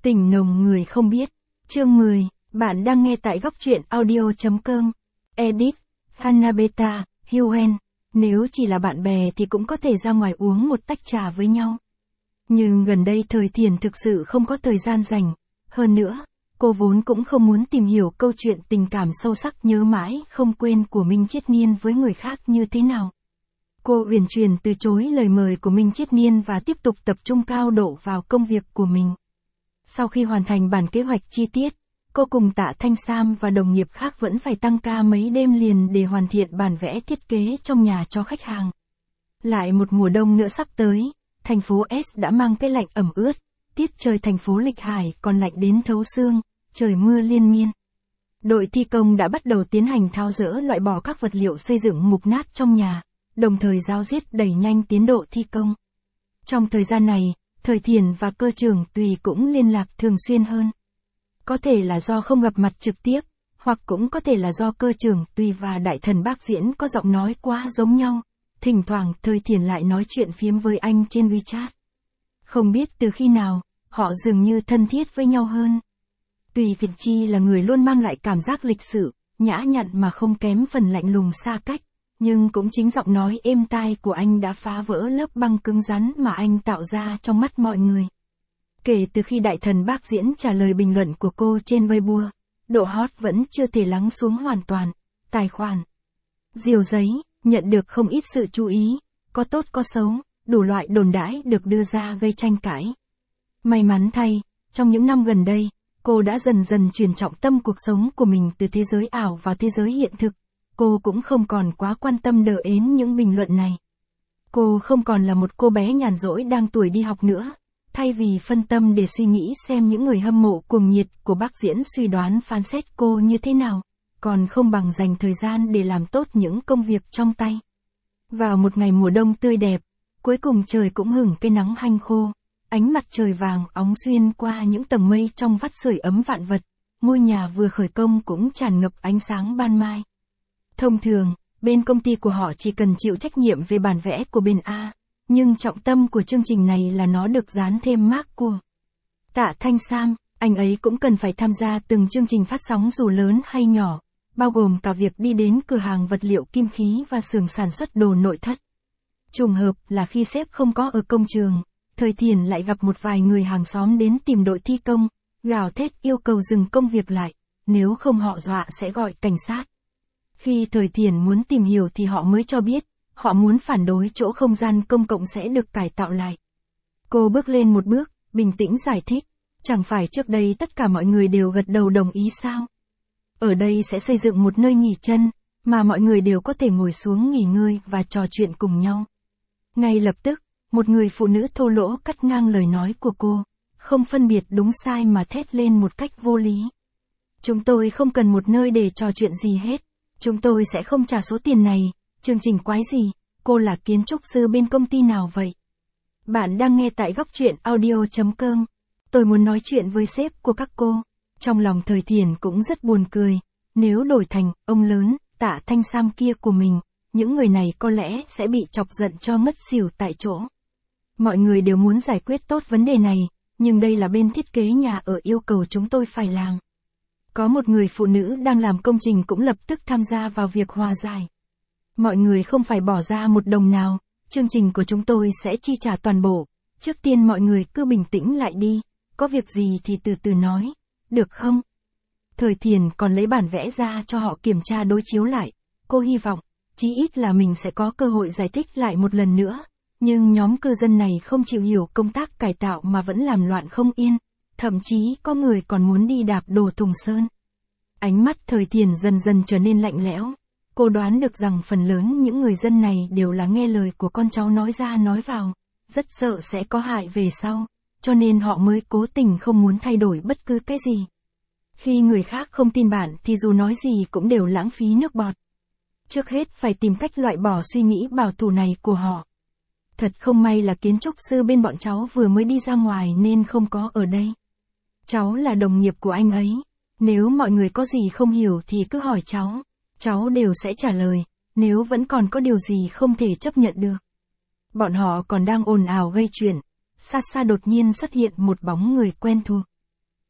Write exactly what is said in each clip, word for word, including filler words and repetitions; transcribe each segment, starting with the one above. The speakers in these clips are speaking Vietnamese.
Tình nồng người không biết. Chương mười, bạn đang nghe tại góc truyện audio chấm com. Edit, Hannabeta, Huen. Nếu chỉ là bạn bè thì cũng có thể ra ngoài uống một tách trà với nhau. Nhưng gần đây Thời Thiền thực sự không có thời gian dành. Hơn nữa, cô vốn cũng không muốn tìm hiểu câu chuyện tình cảm sâu sắc nhớ mãi không quên của Minh Triết Niên với người khác như thế nào. Cô uyển chuyển từ chối lời mời của Minh Triết Niên và tiếp tục tập trung cao độ vào công việc của mình. Sau khi hoàn thành bản kế hoạch chi tiết, cô cùng Tạ Thanh Sam và đồng nghiệp khác vẫn phải tăng ca mấy đêm liền để hoàn thiện bản vẽ thiết kế trong nhà cho khách hàng. Lại một mùa đông nữa sắp tới, thành phố S đã mang cái lạnh ẩm ướt, tiết trời thành phố Lịch Hải còn lạnh đến thấu xương, trời mưa liên miên. Đội thi công đã bắt đầu tiến hành tháo dỡ loại bỏ các vật liệu xây dựng mục nát trong nhà, đồng thời ráo riết đẩy nhanh tiến độ thi công. Trong thời gian này, Thời Thiền và Cơ Trường Tùy cũng liên lạc thường xuyên hơn. Có thể là do không gặp mặt trực tiếp, hoặc cũng có thể là do Cơ Trường Tùy và Đại Thần Bác Diễn có giọng nói quá giống nhau. Thỉnh thoảng Thời Thiền lại nói chuyện phiếm với anh trên WeChat. Không biết từ khi nào, họ dường như thân thiết với nhau hơn. Tùy Việt Chi là người luôn mang lại cảm giác lịch sự, nhã nhặn mà không kém phần lạnh lùng xa cách. Nhưng cũng chính giọng nói êm tai của anh đã phá vỡ lớp băng cứng rắn mà anh tạo ra trong mắt mọi người. Kể từ khi Đại Thần Bác Diễn trả lời bình luận của cô trên Weibo, độ hot vẫn chưa thể lắng xuống hoàn toàn. Tài khoản Diều Giấy nhận được không ít sự chú ý, có tốt có xấu, đủ loại đồn đãi được đưa ra gây tranh cãi. May mắn thay, trong những năm gần đây, cô đã dần dần chuyển trọng tâm cuộc sống của mình từ thế giới ảo vào thế giới hiện thực. Cô cũng không còn quá quan tâm đờ ến những bình luận này. Cô không còn là một cô bé nhàn rỗi đang tuổi đi học nữa. Thay vì phân tâm để suy nghĩ xem những người hâm mộ cuồng nhiệt của Bác Diễn suy đoán phán xét cô như thế nào, còn không bằng dành thời gian để làm tốt những công việc trong tay. Vào một ngày mùa đông tươi đẹp, cuối cùng trời cũng hửng cái nắng hanh khô, ánh mặt trời vàng óng xuyên qua những tầng mây trong vắt sưởi ấm vạn vật, ngôi nhà vừa khởi công cũng tràn ngập ánh sáng ban mai. Thông thường, bên công ty của họ chỉ cần chịu trách nhiệm về bản vẽ của bên A, nhưng trọng tâm của chương trình này là nó được dán thêm mác của Tạ Thanh Sam, anh ấy cũng cần phải tham gia từng chương trình phát sóng dù lớn hay nhỏ, bao gồm cả việc đi đến cửa hàng vật liệu kim khí và xưởng sản xuất đồ nội thất. Trùng hợp là khi sếp không có ở công trường, Thời Thiền lại gặp một vài người hàng xóm đến tìm đội thi công, gào thét yêu cầu dừng công việc lại, nếu không họ dọa sẽ gọi cảnh sát. Khi Thời Thiền muốn tìm hiểu thì họ mới cho biết, họ muốn phản đối chỗ không gian công cộng sẽ được cải tạo lại. Cô bước lên một bước, bình tĩnh giải thích, chẳng phải trước đây tất cả mọi người đều gật đầu đồng ý sao? Ở đây sẽ xây dựng một nơi nghỉ chân, mà mọi người đều có thể ngồi xuống nghỉ ngơi và trò chuyện cùng nhau. Ngay lập tức, một người phụ nữ thô lỗ cắt ngang lời nói của cô, không phân biệt đúng sai mà thét lên một cách vô lý. Chúng tôi không cần một nơi để trò chuyện gì hết. Chúng tôi sẽ không trả số tiền này, chương trình quái gì, cô là kiến trúc sư bên công ty nào vậy? Bạn đang nghe tại góc truyện audio chấm com. Tôi muốn nói chuyện với sếp của các cô. Trong lòng Thời Thiền cũng rất buồn cười, nếu đổi thành ông lớn, Tạ Thanh Sam kia của mình, những người này có lẽ sẽ bị chọc giận cho ngất xỉu tại chỗ. Mọi người đều muốn giải quyết tốt vấn đề này, nhưng đây là bên thiết kế nhà ở yêu cầu chúng tôi phải làm. Có một người phụ nữ đang làm công trình cũng lập tức tham gia vào việc hòa giải. Mọi người không phải bỏ ra một đồng nào, chương trình của chúng tôi sẽ chi trả toàn bộ. Trước tiên mọi người cứ bình tĩnh lại đi, có việc gì thì từ từ nói, được không? Thời Thiền còn lấy bản vẽ ra cho họ kiểm tra đối chiếu lại. Cô hy vọng, chí ít là mình sẽ có cơ hội giải thích lại một lần nữa. Nhưng nhóm cư dân này không chịu hiểu công tác cải tạo mà vẫn làm loạn không yên. Thậm chí có người còn muốn đi đạp đổ thùng sơn. Ánh mắt Thời Thiền dần dần trở nên lạnh lẽo. Cô đoán được rằng phần lớn những người dân này đều là nghe lời của con cháu nói ra nói vào, rất sợ sẽ có hại về sau, cho nên họ mới cố tình không muốn thay đổi bất cứ cái gì. Khi người khác không tin bạn thì dù nói gì cũng đều lãng phí nước bọt. Trước hết phải tìm cách loại bỏ suy nghĩ bảo thủ này của họ. Thật không may là kiến trúc sư bên bọn cháu vừa mới đi ra ngoài nên không có ở đây. Cháu là đồng nghiệp của anh ấy. Nếu mọi người có gì không hiểu thì cứ hỏi cháu. Cháu đều sẽ trả lời, nếu vẫn còn có điều gì không thể chấp nhận được. Bọn họ còn đang ồn ào gây chuyện. Xa xa đột nhiên xuất hiện một bóng người quen thuộc.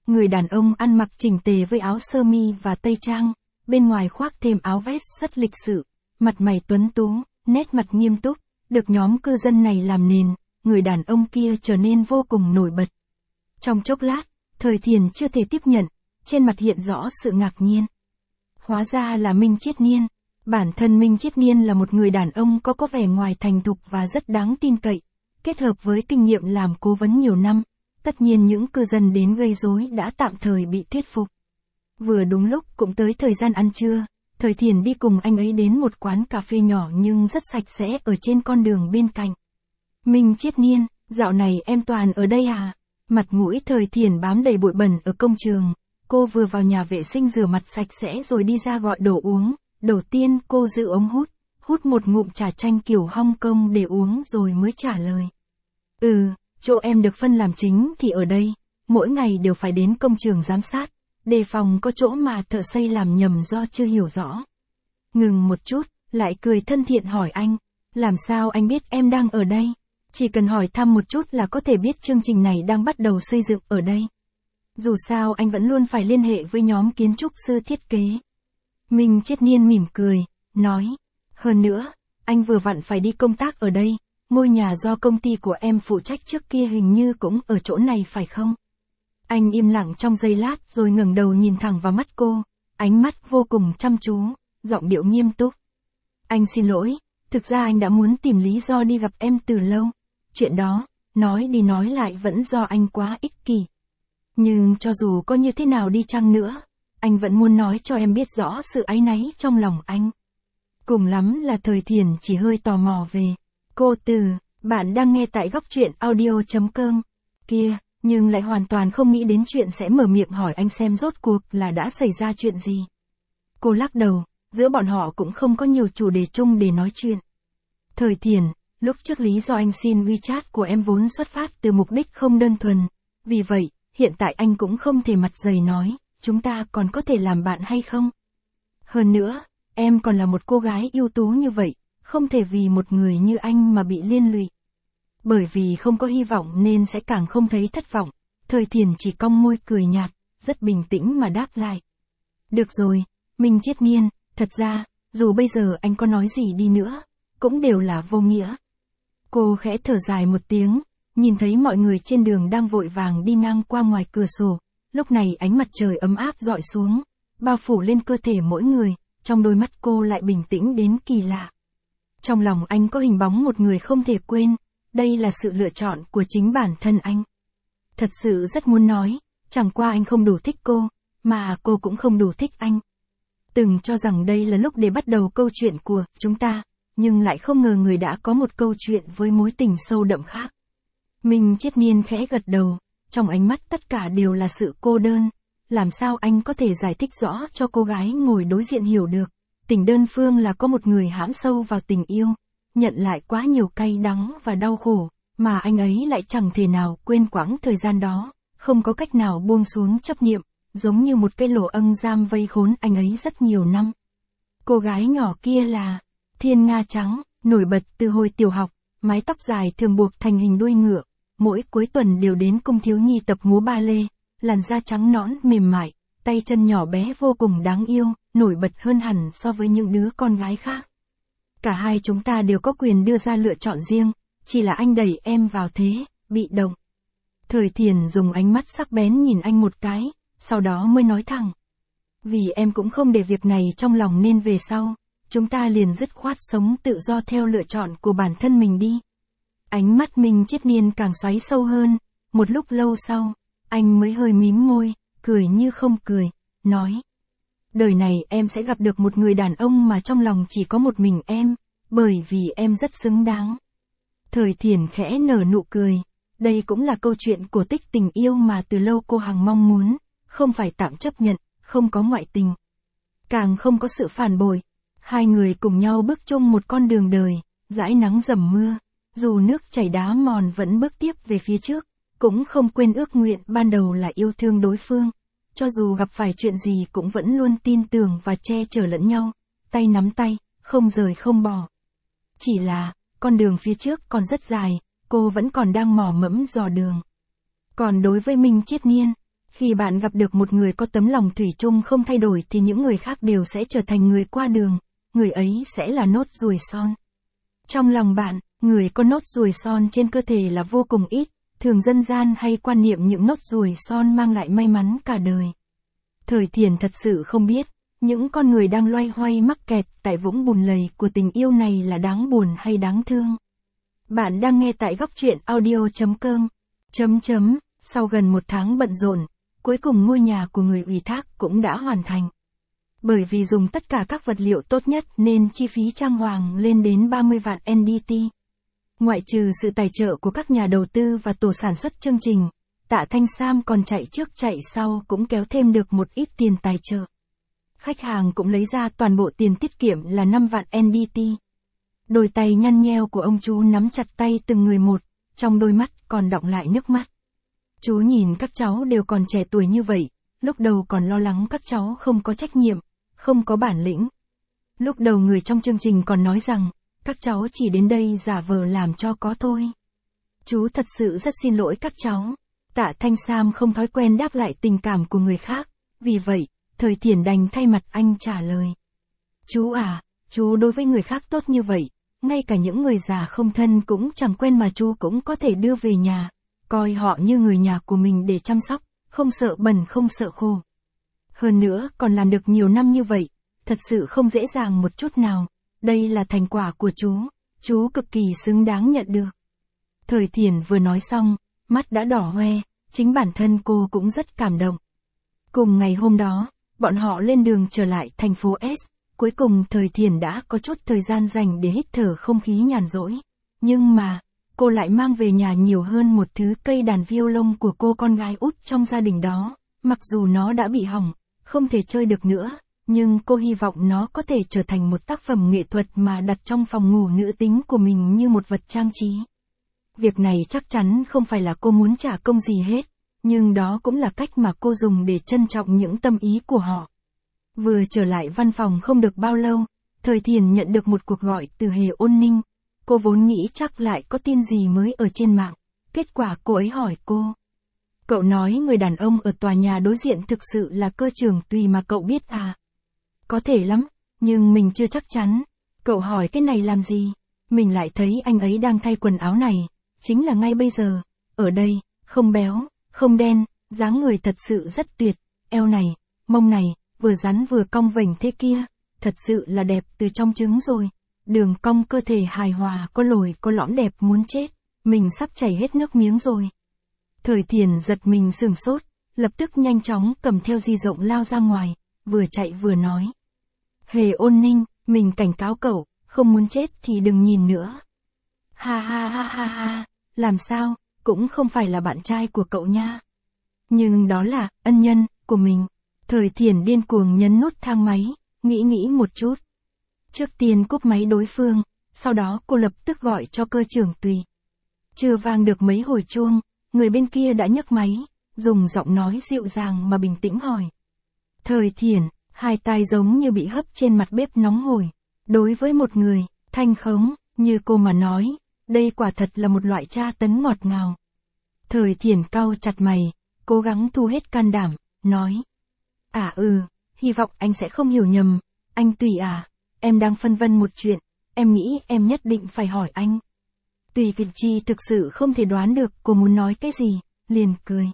Người đàn ông ăn mặc chỉnh tề với áo sơ mi và tây trang, bên ngoài khoác thêm áo vest rất lịch sự, mặt mày tuấn tú, nét mặt nghiêm túc, được nhóm cư dân này làm nền, người đàn ông kia trở nên vô cùng nổi bật. Trong chốc lát, Thời Thiền chưa thể tiếp nhận, trên mặt hiện rõ sự ngạc nhiên. Hóa ra là Minh Triết Niên. Bản thân Minh Triết Niên là một người đàn ông có có vẻ ngoài thành thục và rất đáng tin cậy, kết hợp với kinh nghiệm làm cố vấn nhiều năm, tất nhiên những cư dân đến gây rối đã tạm thời bị thuyết phục. Vừa đúng lúc cũng tới thời gian ăn trưa, Thời Thiền đi cùng anh ấy đến một quán cà phê nhỏ nhưng rất sạch sẽ ở trên con đường bên cạnh. Minh Triết Niên, dạo này em toàn ở đây à? Mặt mũi Thời Thiền bám đầy bụi bẩn ở công trường, cô vừa vào nhà vệ sinh rửa mặt sạch sẽ rồi đi ra gọi đồ uống. Đầu tiên cô giữ ống hút, hút một ngụm trà chanh kiểu Hong Kong để uống rồi mới trả lời. Ừ, chỗ em được phân làm chính thì ở đây, mỗi ngày đều phải đến công trường giám sát, đề phòng có chỗ mà thợ xây làm nhầm do chưa hiểu rõ. Ngừng một chút, lại cười thân thiện hỏi anh, làm sao anh biết em đang ở đây? Chỉ cần hỏi thăm một chút là có thể biết chương trình này đang bắt đầu xây dựng ở đây. Dù sao anh vẫn luôn phải liên hệ với nhóm kiến trúc sư thiết kế. Minh Triết Niên mỉm cười, nói, hơn nữa, anh vừa vặn phải đi công tác ở đây, ngôi nhà do công ty của em phụ trách trước kia hình như cũng ở chỗ này phải không? Anh im lặng trong giây lát rồi ngẩng đầu nhìn thẳng vào mắt cô, ánh mắt vô cùng chăm chú, giọng điệu nghiêm túc. Anh xin lỗi, thực ra anh đã muốn tìm lý do đi gặp em từ lâu, chuyện đó, nói đi nói lại vẫn do anh quá ích kỷ. Nhưng cho dù có như thế nào đi chăng nữa, anh vẫn muốn nói cho em biết rõ sự áy náy trong lòng anh. Cùng lắm là Thời Thiền chỉ hơi tò mò về. Cô Từ, bạn đang nghe tại góc truyện audio chấm com. Kia, nhưng lại hoàn toàn không nghĩ đến chuyện sẽ mở miệng hỏi anh xem rốt cuộc là đã xảy ra chuyện gì. Cô lắc đầu, giữa bọn họ cũng không có nhiều chủ đề chung để nói chuyện. Thời Thiền, lúc trước lý do anh xin WeChat của em vốn xuất phát từ mục đích không đơn thuần. Vì vậy, hiện tại anh cũng không thể mặt dày nói, chúng ta còn có thể làm bạn hay không? Hơn nữa, em còn là một cô gái ưu tú như vậy, không thể vì một người như anh mà bị liên lụy. Bởi vì không có hy vọng nên sẽ càng không thấy thất vọng. Thời Thiền chỉ cong môi cười nhạt, rất bình tĩnh mà đáp lại. Được rồi, Minh Triết Niên, thật ra, dù bây giờ anh có nói gì đi nữa, cũng đều là vô nghĩa. Cô khẽ thở dài một tiếng, nhìn thấy mọi người trên đường đang vội vàng đi ngang qua ngoài cửa sổ. Lúc này ánh mặt trời ấm áp rọi xuống, bao phủ lên cơ thể mỗi người, trong đôi mắt cô lại bình tĩnh đến kỳ lạ. Trong lòng anh có hình bóng một người không thể quên, đây là sự lựa chọn của chính bản thân anh. Thật sự rất muốn nói, chẳng qua anh không đủ thích cô, mà cô cũng không đủ thích anh. Từng cho rằng đây là lúc để bắt đầu câu chuyện của chúng ta, nhưng lại không ngờ người đã có một câu chuyện với mối tình sâu đậm khác. Minh Triết Niên khẽ gật đầu, trong ánh mắt tất cả đều là sự cô đơn. Làm sao anh có thể giải thích rõ cho cô gái ngồi đối diện hiểu được, tình đơn phương là có một người hãm sâu vào tình yêu, nhận lại quá nhiều cay đắng và đau khổ, mà anh ấy lại chẳng thể nào quên quãng thời gian đó, không có cách nào buông xuống chấp niệm, giống như một cây lỗ ân giam vây khốn anh ấy rất nhiều năm. Cô gái nhỏ kia là Thiên Nga Trắng, nổi bật từ hồi tiểu học, mái tóc dài thường buộc thành hình đuôi ngựa, mỗi cuối tuần đều đến cung thiếu nhi tập múa ba lê, làn da trắng nõn mềm mại, tay chân nhỏ bé vô cùng đáng yêu, nổi bật hơn hẳn so với những đứa con gái khác. Cả hai chúng ta đều có quyền đưa ra lựa chọn riêng, chỉ là anh đẩy em vào thế, bị động. Thời Thiền dùng ánh mắt sắc bén nhìn anh một cái, sau đó mới nói thẳng. Vì em cũng không để việc này trong lòng nên về sau, chúng ta liền dứt khoát sống tự do theo lựa chọn của bản thân mình đi. Ánh mắt Minh Triết Niên càng xoáy sâu hơn, một lúc lâu sau, anh mới hơi mím môi, cười như không cười, nói. Đời này em sẽ gặp được một người đàn ông mà trong lòng chỉ có một mình em, bởi vì em rất xứng đáng. Thời Thiền khẽ nở nụ cười, đây cũng là câu chuyện cổ tích tình yêu mà từ lâu cô hằng mong muốn, không phải tạm chấp nhận, không có ngoại tình. Càng không có sự phản bội, hai người cùng nhau bước chung một con đường đời, dãi nắng dầm mưa, dù nước chảy đá mòn vẫn bước tiếp về phía trước, cũng không quên ước nguyện ban đầu là yêu thương đối phương. Cho dù gặp phải chuyện gì cũng vẫn luôn tin tưởng và che chở lẫn nhau, tay nắm tay, không rời không bỏ. Chỉ là, con đường phía trước còn rất dài, cô vẫn còn đang mò mẫm dò đường. Còn đối với Minh Triết Niên, Khi bạn gặp được một người có tấm lòng thủy chung không thay đổi thì những người khác đều sẽ trở thành người qua đường, người ấy sẽ là nốt ruồi son. Trong lòng bạn, người có nốt ruồi son trên cơ thể là vô cùng ít, thường dân gian hay quan niệm những nốt ruồi son mang lại may mắn cả đời. Thời Thiền thật sự không biết, những con người đang loay hoay mắc kẹt tại vũng bùn lầy của tình yêu này là đáng buồn hay đáng thương. Bạn đang nghe tại góc truyện audio chấm com. Chấm chấm, sau gần một tháng bận rộn, cuối cùng ngôi nhà của người ủy thác cũng đã hoàn thành. Bởi vì dùng tất cả các vật liệu tốt nhất nên chi phí trang hoàng lên đến ba mươi vạn en đê tê. Ngoại trừ sự tài trợ của các nhà đầu tư và tổ sản xuất chương trình, Tạ Thanh Sam còn chạy trước chạy sau cũng kéo thêm được một ít tiền tài trợ. Khách hàng cũng lấy ra toàn bộ tiền tiết kiệm là năm vạn en đê tê. Đôi tay nhăn nheo của ông chú nắm chặt tay từng người một, trong đôi mắt còn đọng lại nước mắt. Chú nhìn các cháu đều còn trẻ tuổi như vậy, lúc đầu còn lo lắng các cháu không có trách nhiệm, không có bản lĩnh. Lúc đầu người trong chương trình còn nói rằng, các cháu chỉ đến đây giả vờ làm cho có thôi. Chú thật sự rất xin lỗi các cháu. Tạ Thanh Sam không thói quen đáp lại tình cảm của người khác, vì vậy, Thời Thiền đành thay mặt anh trả lời. Chú à, chú đối với người khác tốt như vậy, ngay cả những người già không thân cũng chẳng quen mà chú cũng có thể đưa về nhà, coi họ như người nhà của mình để chăm sóc, không sợ bẩn không sợ khô. Hơn nữa còn làm được nhiều năm như vậy, thật sự không dễ dàng một chút nào, đây là thành quả của chú, chú cực kỳ xứng đáng nhận được. Thời Thiền vừa nói xong, mắt đã đỏ hoe, chính bản thân cô cũng rất cảm động. Cùng ngày hôm đó, bọn họ lên đường trở lại thành phố S, cuối cùng Thời Thiền đã có chút thời gian dành để hít thở không khí nhàn rỗi. Nhưng mà, cô lại mang về nhà nhiều hơn một thứ cây đàn violon của cô con gái út trong gia đình đó, mặc dù nó đã bị hỏng, không thể chơi được nữa, nhưng cô hy vọng nó có thể trở thành một tác phẩm nghệ thuật mà đặt trong phòng ngủ nữ tính của mình như một vật trang trí. Việc này chắc chắn không phải là cô muốn trả công gì hết, nhưng đó cũng là cách mà cô dùng để trân trọng những tâm ý của họ. Vừa trở lại văn phòng không được bao lâu, Thời Thiền nhận được một cuộc gọi từ Hề Ôn Ninh. Cô vốn nghĩ chắc lại có tin gì mới ở trên mạng, kết quả cô ấy hỏi cô. Cậu nói người đàn ông ở tòa nhà đối diện thực sự là Cơ Trưởng Tùy mà cậu biết à? Có thể lắm, nhưng mình chưa chắc chắn. Cậu hỏi cái này làm gì? Mình lại thấy anh ấy đang thay quần áo này, chính là ngay bây giờ, ở đây, không béo, không đen, dáng người thật sự rất tuyệt, eo này, mông này, vừa rắn vừa cong vểnh thế kia, thật sự là đẹp từ trong trứng rồi. Đường cong cơ thể hài hòa, có lồi có lõm đẹp muốn chết, mình sắp chảy hết nước miếng rồi. Thời Thiền giật mình sửng sốt, lập tức nhanh chóng cầm theo di động lao ra ngoài, vừa chạy vừa nói. Hề Ôn Ninh, mình cảnh cáo cậu, không muốn chết thì đừng nhìn nữa. Ha ha ha ha ha, làm sao, cũng không phải là bạn trai của cậu nha. Nhưng đó là, ân nhân, của mình. Thời Thiền điên cuồng nhấn nút thang máy, nghĩ nghĩ một chút. Trước tiên cúp máy đối phương, sau đó cô lập tức gọi cho Cơ Trưởng Tùy. Chưa vang được mấy hồi chuông, người bên kia đã nhấc máy, dùng giọng nói dịu dàng mà bình tĩnh hỏi. Thời Thiền, hai tai giống như bị hấp trên mặt bếp nóng hổi. Đối với một người, thanh khống, như cô mà nói, đây quả thật là một loại tra tấn ngọt ngào. Thời Thiền cau chặt mày, cố gắng thu hết can đảm, nói. À ừ, hy vọng anh sẽ không hiểu nhầm, anh Tùy à, em đang phân vân một chuyện, em nghĩ em nhất định phải hỏi anh. Tùy Kịch Chi thực sự không thể đoán được cô muốn nói cái gì, liền cười.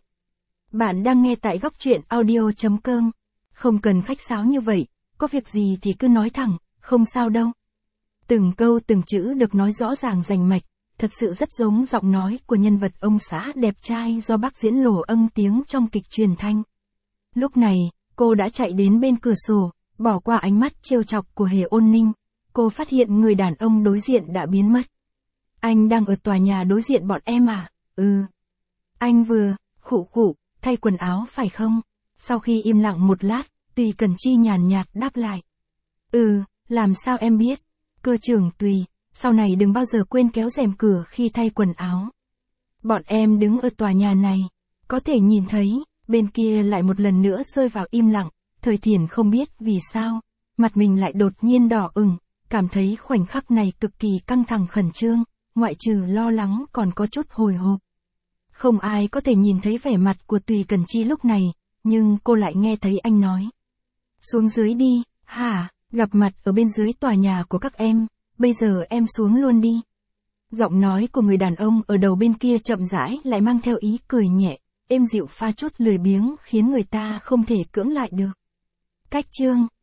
Bạn đang nghe tại góc truyện audio chấm com, không cần khách sáo như vậy, có việc gì thì cứ nói thẳng, không sao đâu. Từng câu từng chữ được nói rõ ràng rành mạch, thật sự rất giống giọng nói của nhân vật ông xã đẹp trai do bác diễn Lỗ Ân tiếng trong kịch truyền thanh. Lúc này, cô đã chạy đến bên cửa sổ, bỏ qua ánh mắt trêu chọc của Hề Ôn Ninh, cô phát hiện người đàn ông đối diện đã biến mất. Anh đang ở tòa nhà đối diện bọn em à? Ừ. Anh vừa, khụ khụ, thay quần áo phải không? Sau khi im lặng một lát, Tùy Cần Chi nhàn nhạt đáp lại. Ừ, làm sao em biết? Cơ Trưởng Tùy, sau này đừng bao giờ quên kéo rèm cửa khi thay quần áo. Bọn em đứng ở tòa nhà này, có thể nhìn thấy, bên kia lại một lần nữa rơi vào im lặng. Thời Thiền không biết vì sao, mặt mình lại đột nhiên đỏ ửng, cảm thấy khoảnh khắc này cực kỳ căng thẳng khẩn trương, ngoại trừ lo lắng còn có chút hồi hộp. Không ai có thể nhìn thấy vẻ mặt của Tùy Cần Chi lúc này, nhưng cô lại nghe thấy anh nói. Xuống dưới đi, hả, gặp mặt ở bên dưới tòa nhà của các em, bây giờ em xuống luôn đi. Giọng nói của người đàn ông ở đầu bên kia chậm rãi lại mang theo ý cười nhẹ, êm dịu pha chút lười biếng khiến người ta không thể cưỡng lại được. Cách chương